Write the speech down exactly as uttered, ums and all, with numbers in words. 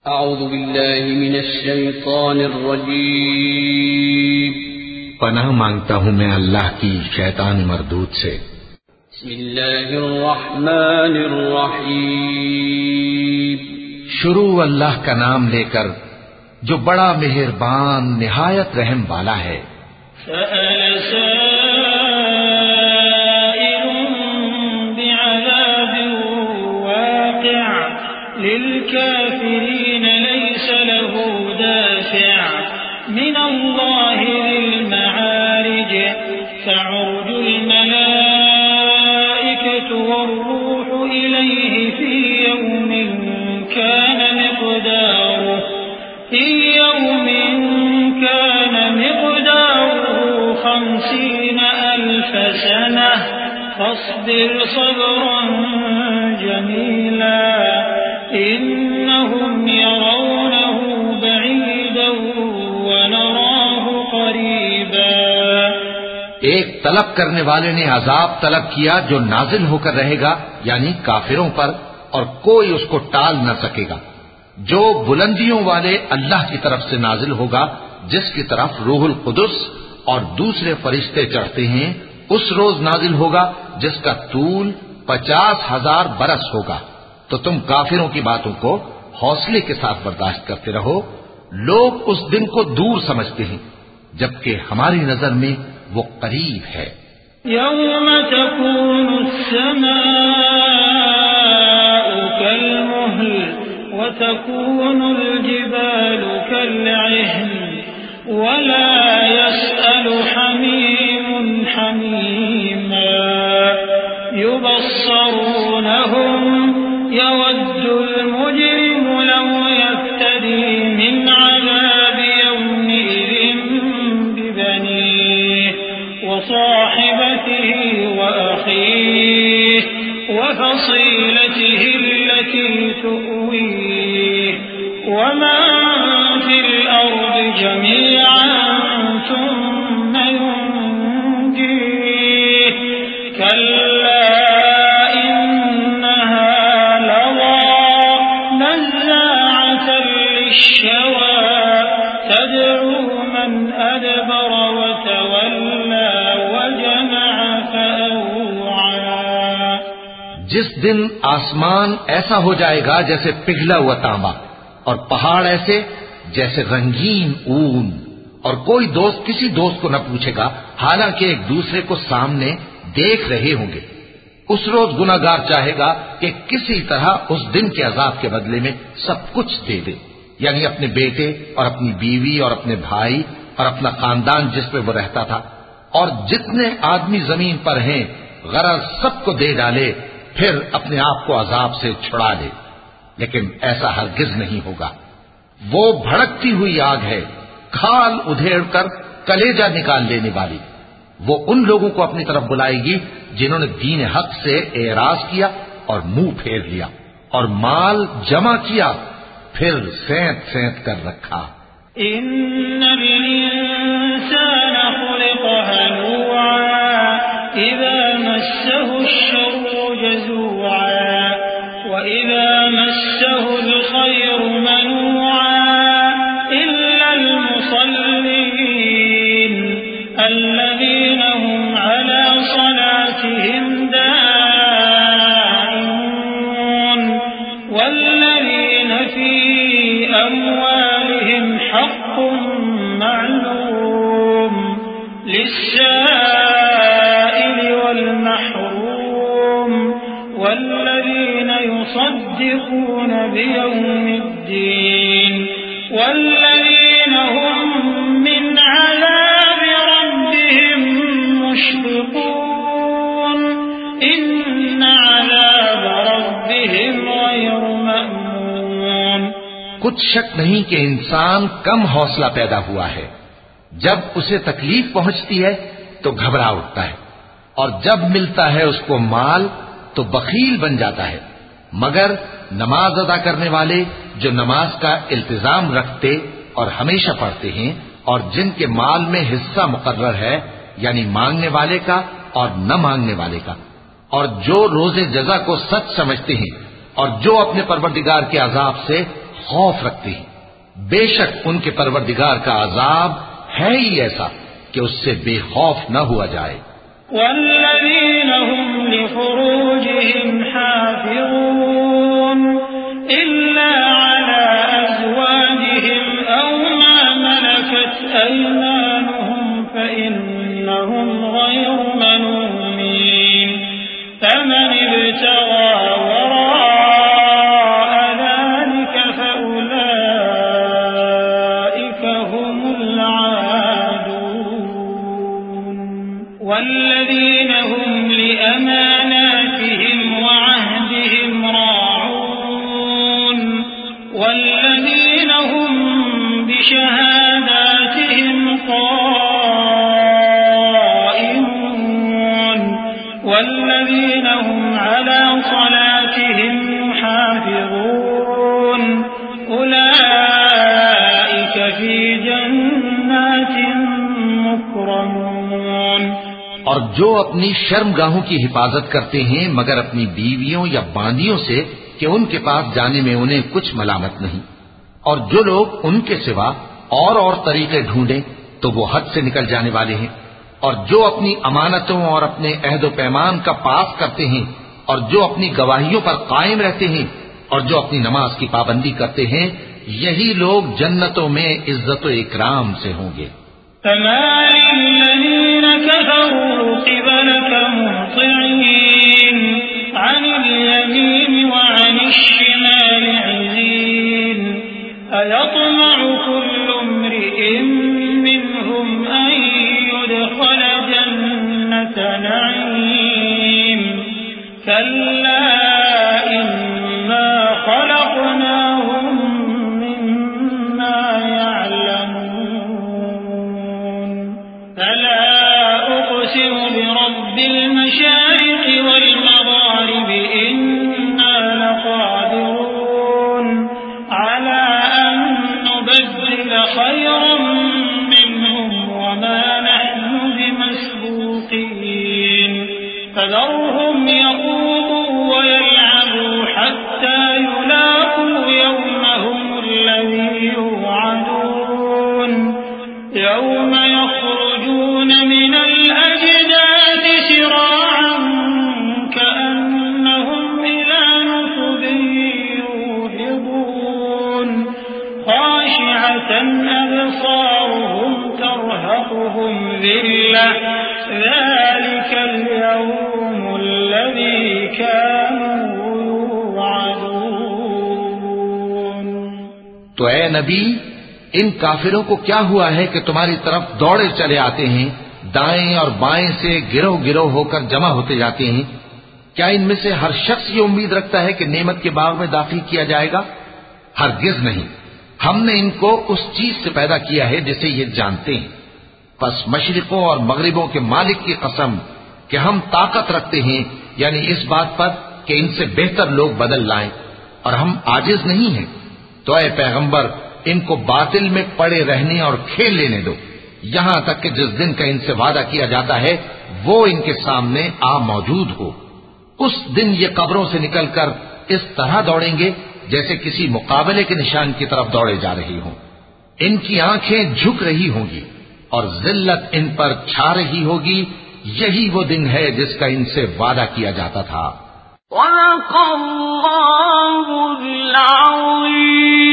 اعوذ باللہ من الشیطان الرجیم پناہ مانگتا ہوں میں اللہ کی شیطان مردود سے۔ بسم اللہ الرحمن الرحیم شروع اللہ کا نام لے کر جو بڑا مہربان نہایت رحم والا ہے۔ سأل سائل بعذاب واقع للكافرين ليس له دافع من الله ذي المعارج تعرج الملائكة والروح إليه في يوم كان مقداره في يوم كان مقداره خمسين ألف سنة فاصبر صبرا جميلا إنهم يرونه بعيدا ونراه قريبا۔ ایک طلب کرنے والے نے عذاب طلب کیا جو نازل ہو کر رہے گا، یعنی کافروں پر، اور کوئی اس کو ٹال نہ سکے گا، جو بلندیوں والے اللہ کی طرف سے نازل ہوگا، جس کی طرف روح القدس اور دوسرے فرشتے چڑھتے ہیں، اس روز نازل ہوگا جس کا طول پچاس ہزار برس ہوگا۔ تو تم کافروں کی باتوں کو حوصلے کے ساتھ برداشت کرتے رہو۔ لوگ اس دن کو دور سمجھتے ہیں، جبکہ ہماری نظر میں وہ قریب ہے۔ يوم تكون السماء كالمهل وتكون الجبال كالعهن ولا يسأل حميم حميما يبصرونهم يود المجرم لو يفتدي من عذاب يومئذ ببنيه وصاحبته وأخيه وفصيلته التي تؤويه ومن في الأرض جميعا ثم ينجيه كلا إنها لظى نزاعة للشوى تدعو من أدبر وتولى وجمع فأوعى۔ جس دن آسمان ایسا ہو جائے گا جیسے پگھلا ہوا تانبا، اور پہاڑ ایسے جیسے رنگین اون، اور کوئی دوست کسی دوست کو نہ پوچھے گا، حالانکہ ایک دوسرے کو سامنے دیکھ رہے ہوں گے۔ اس روز گناہگار چاہے گا کہ کسی طرح اس دن کے عذاب کے بدلے میں سب کچھ دے دے، یعنی اپنے بیٹے اور اپنی بیوی اور اپنے بھائی اور اپنا خاندان جس پہ وہ رہتا تھا، اور جتنے آدمی زمین پر ہیں، غرض سب کو دے ڈالے، پھر اپنے آپ کو عذاب سے چھڑا لے۔ لیکن ایسا ہرگز نہیں ہوگا۔ وہ بھڑکتی ہوئی آگ ہے، کھال ادھیڑ کر کلیجہ نکال لینے والی۔ وہ ان لوگوں کو اپنی طرف بلائے گی جنہوں نے دین حق سے اعراض کیا اور منہ پھیر لیا، اور مال جمع کیا پھر سینت سینت کر رکھا۔ ان الانسان خلق هلوعا اذا مسه الشر جزوعا واذا مسه الخير منوعا الا المصلين الذين هم على صلاتهم دائمون والذين في أموالهم حق معلوم للسائل والمحروم والذين يصدقون بيوم الدين والذين هم من عذاب ربهم مشفقون إن عذاب ربهم غير مأمون۔ کچھ شک نہیں کہ انسان کم حوصلہ پیدا ہوا ہے۔ جب اسے تکلیف پہنچتی ہے تو گھبرا اٹھتا ہے، اور جب ملتا ہے اس کو مال تو بخیل بن جاتا ہے۔ مگر نماز ادا کرنے والے جو نماز کا التزام رکھتے اور ہمیشہ پڑھتے ہیں، اور جن کے مال میں حصہ مقرر ہے، یعنی مانگنے والے کا اور نہ مانگنے والے کا، اور جو روز جزا کو سچ سمجھتے ہیں اور جو اپنے پروردگار کے عذاب سے خوف رکھتے ہیں. بے شک ان کے پروردگار کا عذاب ہے ہی ایسا کہ اس سے بے خوف نہ ہوا جائے. والذین هم لفروجهم حافظون إلا على أزواجهم أو ما ملكت أيمانهم فإنهم غير ملومين فمن ابتغى وراء ذلك فأولئك هم العادون والذين هم لأماناتهم وعهدهم راعون والذين هم بشهاداتهم قائمون والذين هم على صلاتهم يحافظون أولئك في جنات مكرمون. اور جو اپنی شرم گاہوں کی حفاظت کرتے ہیں مگر اپنی بیویوں یا باندیوں سے کہ ان کے پاس جانے میں انہیں کچھ ملامت نہیں، اور جو لوگ ان کے سوا اور اور طریقے ڈھونڈیں تو وہ حد سے نکل جانے والے ہیں، اور جو اپنی امانتوں اور اپنے عہد و پیمان کا پاس کرتے ہیں، اور جو اپنی گواہیوں پر قائم رہتے ہیں، اور جو اپنی نماز کی پابندی کرتے ہیں، یہی لوگ جنتوں میں عزت و اکرام سے ہوں گے. فما للذين كفروا قبلك مهطعين عن اليمين وعن الشمال عزين أيطمع كل امرئ منهم أن يدخل جنة نعيم كلا إنا خلقناهم مما يعلمون فلا أقسم برب المشارق والمغارب إنا لقادرون على أن نبدل خيرا منهم وما نحن بمسبوقين فذرهم يخوضوا ويلعبوا حتى يلاقوا يومهم الذي يوعدون يوم يخرجون من الأجداث سراعا كأنهم إلى نصب يوفضون خاشعة أبصارهم ترهقهم ذلة ذلك اليوم الذي كانوا يوعدون. تو اے نبی، ان کافروں کو کیا ہوا ہے کہ تمہاری طرف دوڑے چلے آتے ہیں، دائیں اور بائیں سے گروہ گروہ ہو کر جمع ہوتے جاتے ہیں؟ کیا ان میں سے ہر شخص یہ امید رکھتا ہے کہ نعمت کے باغ میں داخل کیا جائے گا؟ ہرگز نہیں. ہم نے ان کو اس چیز سے پیدا کیا ہے جسے یہ جانتے ہیں. پس مشرقوں اور مغربوں کے مالک کی قسم کہ ہم طاقت رکھتے ہیں، یعنی اس بات پر کہ ان سے بہتر لوگ بدل لائیں، اور ہم عاجز نہیں ہیں. تو اے پیغمبر، ان کو باطل میں پڑے رہنے اور کھیل لینے دو یہاں تک کہ جس دن کا ان سے وعدہ کیا جاتا ہے وہ ان کے سامنے آ موجود ہو. اس دن یہ قبروں سے نکل کر اس طرح دوڑیں گے جیسے کسی مقابلے کے نشان کی طرف دوڑے جا رہی ہوں. ان کی آنکھیں جھک رہی ہوں گی اور ذلت ان پر چھا رہی ہوگی. یہی وہ دن ہے جس کا ان سے وعدہ کیا جاتا تھا. وَلَقَ اللَّهُ الْعَظِيمُ.